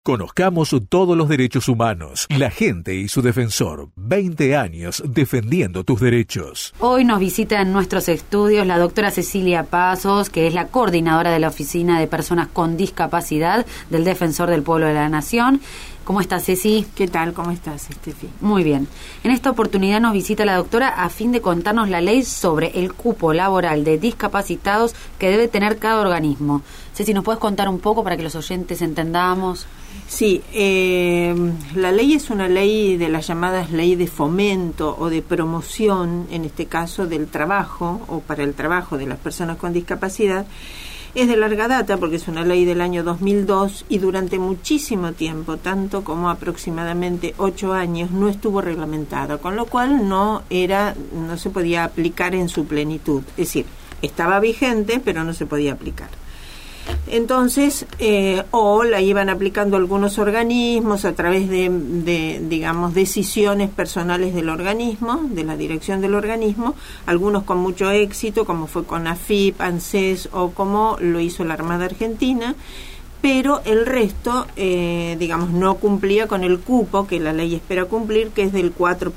Conozcamos todos los derechos humanos. La gente y su defensor. 20 años defendiendo tus derechos. Hoy nos visita en nuestros estudios la doctora Cecilia Pasos, que es la coordinadora de la Oficina de Personas con Discapacidad del Defensor del Pueblo de la Nación. ¿Cómo estás, Ceci? ¿Qué tal? ¿Cómo estás, Estefi? Muy bien. En esta oportunidad nos visita la doctora a fin de contarnos la ley sobre el cupo laboral de discapacitados que debe tener cada organismo. Ceci, ¿nos puedes contar un poco para que los oyentes entendamos? Sí, la ley es una ley de las llamadas ley de fomento o de promoción, en este caso del trabajo o para el trabajo de las personas con discapacidad. Es de larga data porque es una ley del año 2002 y durante muchísimo tiempo, tanto como aproximadamente 8 años, no estuvo reglamentada, con lo cual no se podía aplicar en su plenitud. Es decir, estaba vigente, pero no se podía aplicar. Entonces, o la iban aplicando algunos organismos a través de digamos, decisiones personales del organismo, de la dirección del organismo, algunos con mucho éxito, como fue con AFIP, ANSES o como lo hizo la Armada Argentina, pero el resto, digamos, no cumplía con el cupo que la ley espera cumplir, que es del 4%.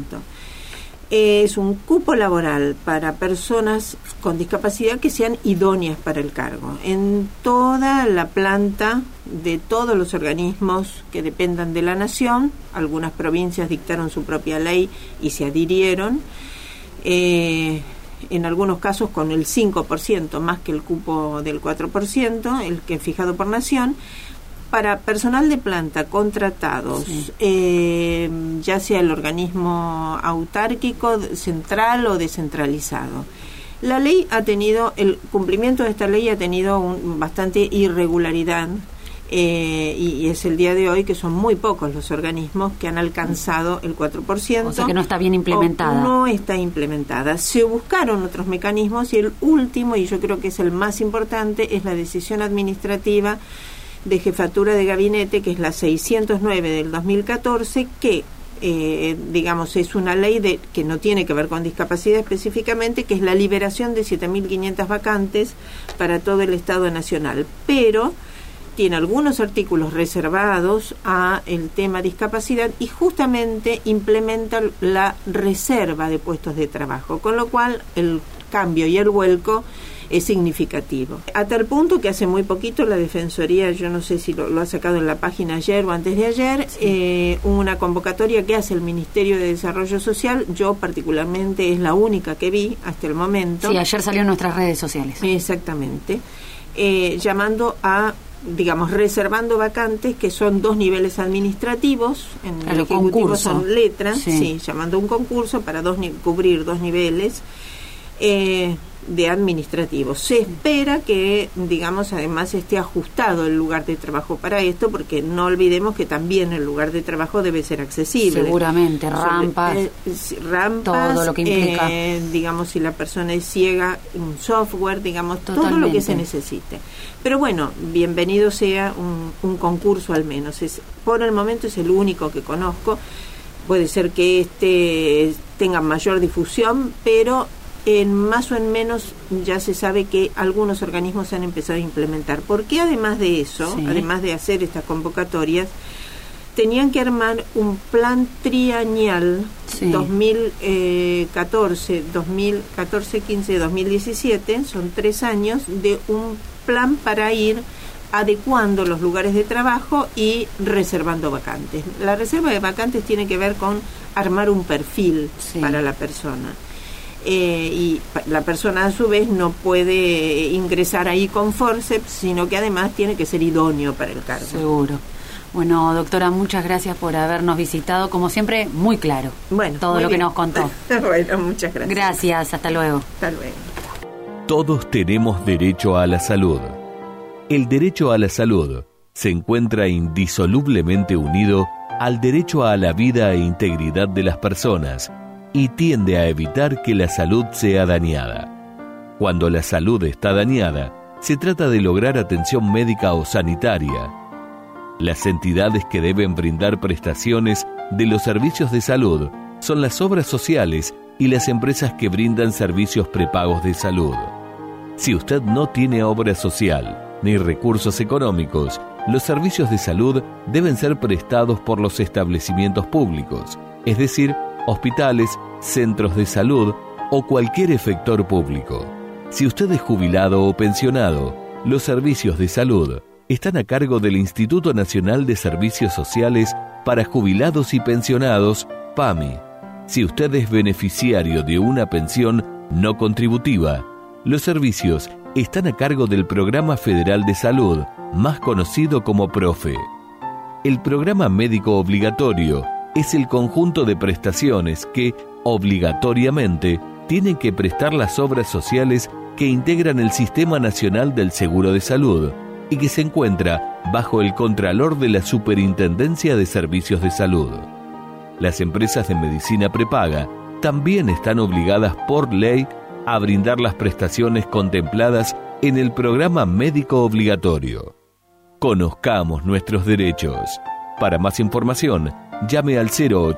Es un cupo laboral para personas con discapacidad que sean idóneas para el cargo. En toda la planta de todos los organismos que dependan de la nación, algunas provincias dictaron su propia ley y se adhirieron, en algunos casos con el 5%, más que el cupo del 4%, el que es fijado por nación, para personal de planta contratados, sí. Ya sea el organismo autárquico, central o descentralizado. La ley ha tenido, el cumplimiento de esta ley ha tenido bastante irregularidad y es el día de hoy que son muy pocos los organismos que han alcanzado el 4%. O sea que no está bien implementada. No está implementada. Se buscaron otros mecanismos y el último, y yo creo que es el más importante, es la decisión administrativa de jefatura de gabinete, que es la 609 del 2014, que digamos es una ley que no tiene que ver con discapacidad específicamente, que es la liberación de 7.500 vacantes para todo el Estado nacional, pero tiene algunos artículos reservados a el tema discapacidad y justamente implementa la reserva de puestos de trabajo, con lo cual el cambio y el vuelco es significativo. A tal punto que hace muy poquito la Defensoría, yo no sé si lo ha sacado en la página ayer o antes de ayer, sí. Una convocatoria que hace el Ministerio de Desarrollo Social, yo particularmente es la única que vi hasta el momento. Sí, ayer salió en nuestras redes sociales. Exactamente. Llamando a, digamos, reservando vacantes que son 2 niveles administrativos, en el ejecutivo son letras, sí, llamando a un concurso para cubrir 2 niveles de administrativo. Se espera que, digamos, además esté ajustado el lugar de trabajo para esto, porque no olvidemos que también el lugar de trabajo debe ser accesible. Seguramente, rampas, todo lo que implica. Digamos, si la persona es ciega, un software, digamos, todo lo que se necesite. Pero bueno, bienvenido sea un concurso al menos. Por el momento es el único que conozco. Puede ser que tenga mayor difusión, pero en más o en menos ya se sabe que algunos organismos han empezado a implementar. Porque además de eso, sí, además de hacer estas convocatorias, tenían que armar un plan trianual, sí, 2014, 15, 2017, son 3 años, de un plan para ir adecuando los lugares de trabajo y reservando vacantes. La reserva de vacantes tiene que ver con armar un perfil, sí, para la persona. Y la persona a su vez no puede ingresar ahí con forceps, sino que además tiene que ser idóneo para el cargo. Seguro. Bueno, doctora, muchas gracias por habernos visitado, como siempre, muy claro, bueno, todo lo que nos contó. Bueno, muchas gracias. Gracias, hasta luego. Hasta luego. Todos tenemos derecho a la salud. El derecho a la salud se encuentra indisolublemente unido al derecho a la vida e integridad de las personas, y tiende a evitar que la salud sea dañada. Cuando la salud está dañada, se trata de lograr atención médica o sanitaria. Las entidades que deben brindar prestaciones de los servicios de salud son las obras sociales y las empresas que brindan servicios prepagos de salud. Si usted no tiene obra social ni recursos económicos, los servicios de salud deben ser prestados por los establecimientos públicos, es decir, hospitales, centros de salud o cualquier efector público. Si usted es jubilado o pensionado, los servicios de salud están a cargo del Instituto Nacional de Servicios Sociales para Jubilados y Pensionados, PAMI. Si usted es beneficiario de una pensión no contributiva, los servicios están a cargo del Programa Federal de Salud, más conocido como PROFE. El programa médico obligatorio es el conjunto de prestaciones que, obligatoriamente, tienen que prestar las obras sociales que integran el Sistema Nacional del Seguro de Salud y que se encuentra bajo el Contralor de la Superintendencia de Servicios de Salud. Las empresas de medicina prepaga también están obligadas por ley a brindar las prestaciones contempladas en el programa médico obligatorio. Conozcamos nuestros derechos. Para más información, llame al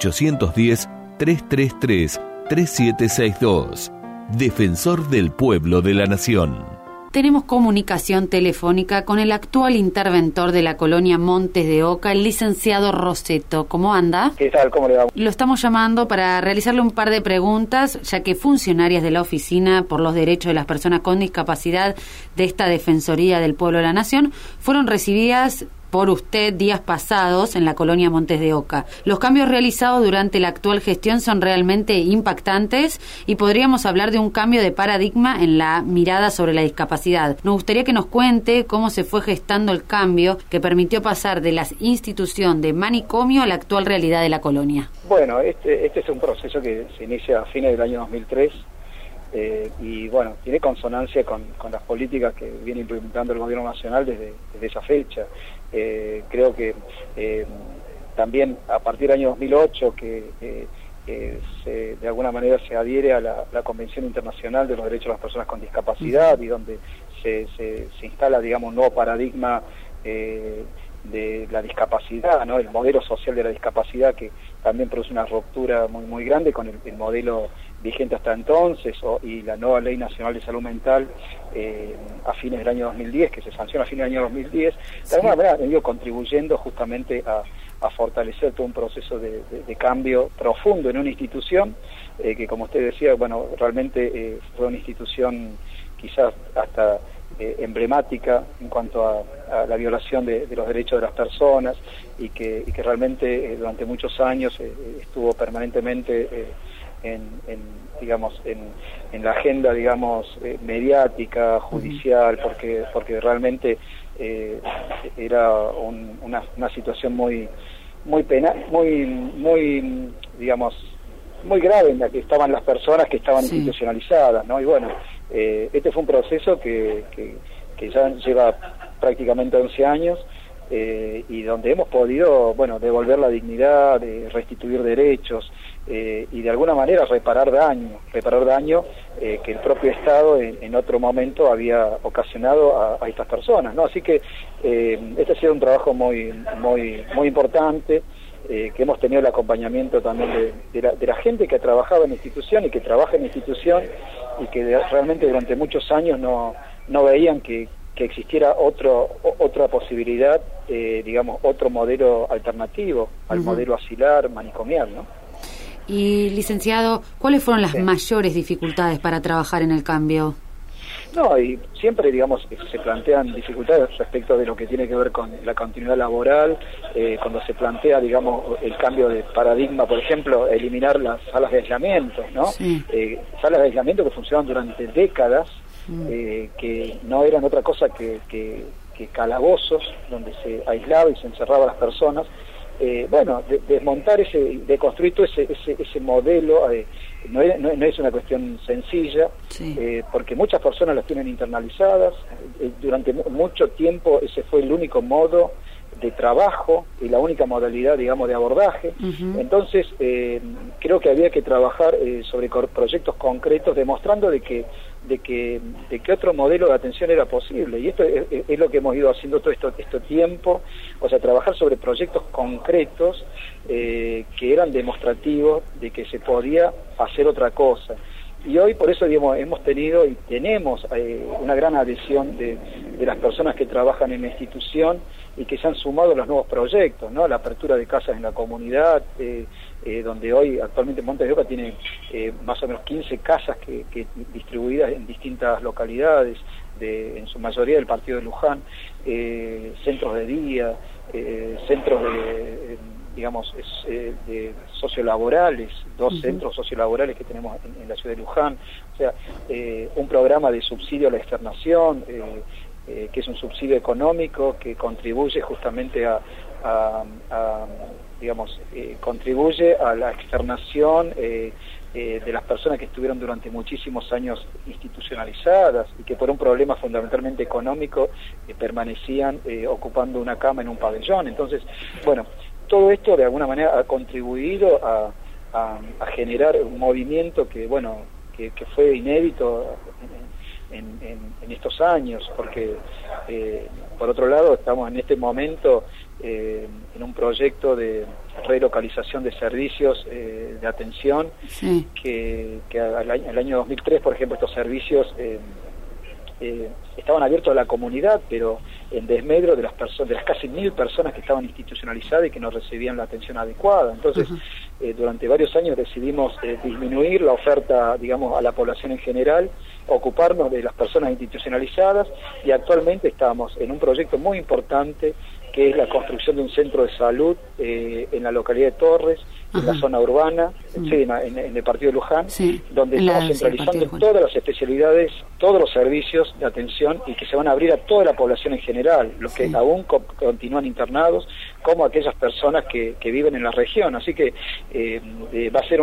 0810-333-3762. Defensor del Pueblo de la Nación. Tenemos comunicación telefónica con el actual interventor de la colonia Montes de Oca, el licenciado Roseto. ¿Cómo anda? ¿Qué tal? ¿Cómo le va? Lo estamos llamando para realizarle un par de preguntas, ya que funcionarias de la Oficina por los Derechos de las Personas con Discapacidad de esta Defensoría del Pueblo de la Nación fueron recibidas por usted días pasados en la colonia Montes de Oca. Los cambios realizados durante la actual gestión son realmente impactantes y podríamos hablar de un cambio de paradigma en la mirada sobre la discapacidad. Nos gustaría que nos cuente cómo se fue gestando el cambio que permitió pasar de la institución de manicomio a la actual realidad de la colonia. Bueno, este es un proceso que se inicia a fines del año 2003 y bueno, tiene consonancia con las políticas que viene implementando el gobierno nacional desde esa fecha. Creo que también a partir del año 2008 que de alguna manera se adhiere a la Convención Internacional de los Derechos de las Personas con Discapacidad y donde se instala, digamos, un nuevo paradigma de la discapacidad, ¿no? El modelo social de la discapacidad que también produce una ruptura muy grande con el modelo vigente hasta entonces y la nueva Ley Nacional de Salud Mental a fines del año 2010, que se sanciona a fines del año 2010, de alguna manera ha venido contribuyendo justamente a fortalecer todo un proceso de cambio profundo en una institución que, como usted decía, bueno, realmente fue una institución quizás hasta emblemática en cuanto a la violación de los derechos de las personas y que realmente durante muchos años estuvo permanentemente en la agenda, digamos, mediática, judicial, porque realmente era una situación muy penal, digamos, muy grave en la que estaban las personas que estaban institucionalizadas, ¿no? Y bueno, este fue un proceso que ya lleva prácticamente 11 años y donde hemos podido, bueno, devolver la dignidad, restituir derechos y de alguna manera reparar daño que el propio Estado en otro momento había ocasionado a estas personas, ¿no? Así que este ha sido un trabajo muy importante. Que hemos tenido el acompañamiento también de la gente que trabajaba en la institución y que trabaja en la institución y que realmente durante muchos años no veían que existiera otra posibilidad, digamos, otro modelo alternativo al modelo asilar, manicomial, ¿no? Y, licenciado, ¿cuáles fueron las mayores dificultades para trabajar en el cambio? No, y siempre, digamos, se plantean dificultades respecto de lo que tiene que ver con la continuidad laboral, cuando se plantea, digamos, el cambio de paradigma, por ejemplo, eliminar las salas de aislamiento, ¿no? Sí. Salas de aislamiento que funcionaban durante décadas, que no eran otra cosa que calabozos, donde se aislaba y se encerraba a las personas. Bueno, desmontar deconstruir todo ese modelo, no es una cuestión sencilla, porque muchas personas las tienen internalizadas, durante mucho tiempo ese fue el único modo de trabajo y la única modalidad, digamos, de abordaje. Entonces creo que había que trabajar sobre proyectos concretos demostrando de que otro modelo de atención era posible, y esto es lo que hemos ido haciendo todo este tiempo, o sea, trabajar sobre proyectos concretos que eran demostrativos de que se podía hacer otra cosa. Y hoy por eso, digamos, hemos tenido y tenemos una gran adhesión de las personas que trabajan en la institución y que se han sumado a los nuevos proyectos, ¿no? La apertura de casas en la comunidad, donde hoy actualmente Montes de Oca tiene más o menos 15 casas que distribuidas en distintas localidades, en su mayoría del partido de Luján, centros de día, centros de sociolaborales, 2 centros sociolaborales que tenemos en la ciudad de Luján, o sea, un programa de subsidio a la externación, que es un subsidio económico que contribuye justamente contribuye a la externación de las personas que estuvieron durante muchísimos años institucionalizadas y que por un problema fundamentalmente económico permanecían ocupando una cama en un pabellón. Entonces, bueno, todo esto de alguna manera ha contribuido a generar un movimiento que fue inédito en estos años, porque por otro lado estamos en este momento en un proyecto de relocalización de servicios de atención, sí, que al año 2003, por ejemplo, estos servicios estaban abiertos a la comunidad, pero en desmedro de las casi 1.000 personas que estaban institucionalizadas y que no recibían la atención adecuada. Entonces, durante varios años decidimos disminuir la oferta, digamos, a la población en general, ocuparnos de las personas institucionalizadas, y actualmente estamos en un proyecto muy importante que es la construcción de un centro de salud en la localidad de Torres, en la zona urbana, en el partido de Luján, donde estamos centralizando todas las especialidades, todos los servicios de atención, y que se van a abrir a toda la población en general, los que aún continúan internados, como aquellas personas que viven en la región. Así que va a ser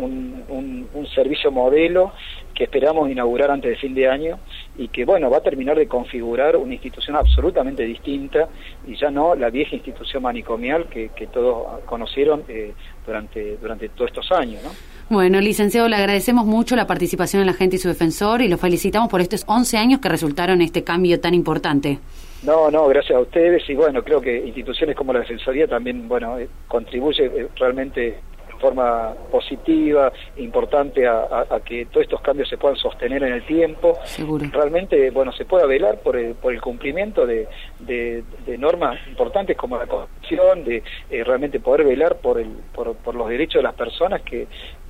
un servicio modelo que esperamos inaugurar antes de fin de año, y que va a terminar de configurar una institución absolutamente distinta, y ya no la vieja institución manicomial que todos conocieron durante todos estos años, ¿no? Bueno, licenciado, le agradecemos mucho la participación en La Gente y su Defensor, y lo felicitamos por estos 11 años que resultaron este cambio tan importante. No, gracias a ustedes, y creo que instituciones como la Defensoría también, contribuye realmente de forma positiva, importante a que todos estos cambios se puedan sostener en el tiempo. Seguro. Realmente, se pueda velar por el cumplimiento de normas importantes como la Constitución, de realmente poder velar por los derechos de las personas que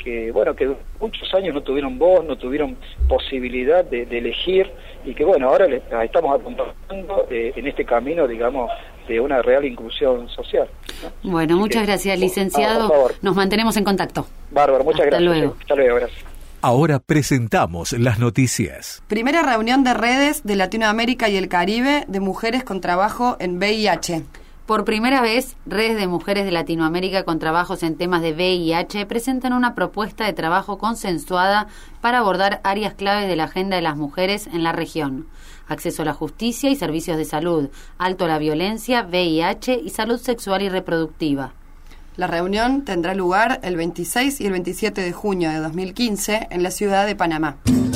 muchos años no tuvieron voz, no tuvieron posibilidad de elegir, y que ahora estamos apuntando en este camino, digamos, de una real inclusión social, ¿no? Bueno, muchas gracias, licenciado. Nos mantenemos en contacto. Bárbaro, muchas gracias. Luego. Hasta luego, gracias. Ahora presentamos las noticias. Primera reunión de redes de Latinoamérica y el Caribe de mujeres con trabajo en VIH. Por primera vez, redes de mujeres de Latinoamérica con trabajos en temas de VIH presentan una propuesta de trabajo consensuada para abordar áreas claves de la agenda de las mujeres en la región: acceso a la justicia y servicios de salud, alto a la violencia, VIH y salud sexual y reproductiva. La reunión tendrá lugar el 26 y el 27 de junio de 2015 en la ciudad de Panamá.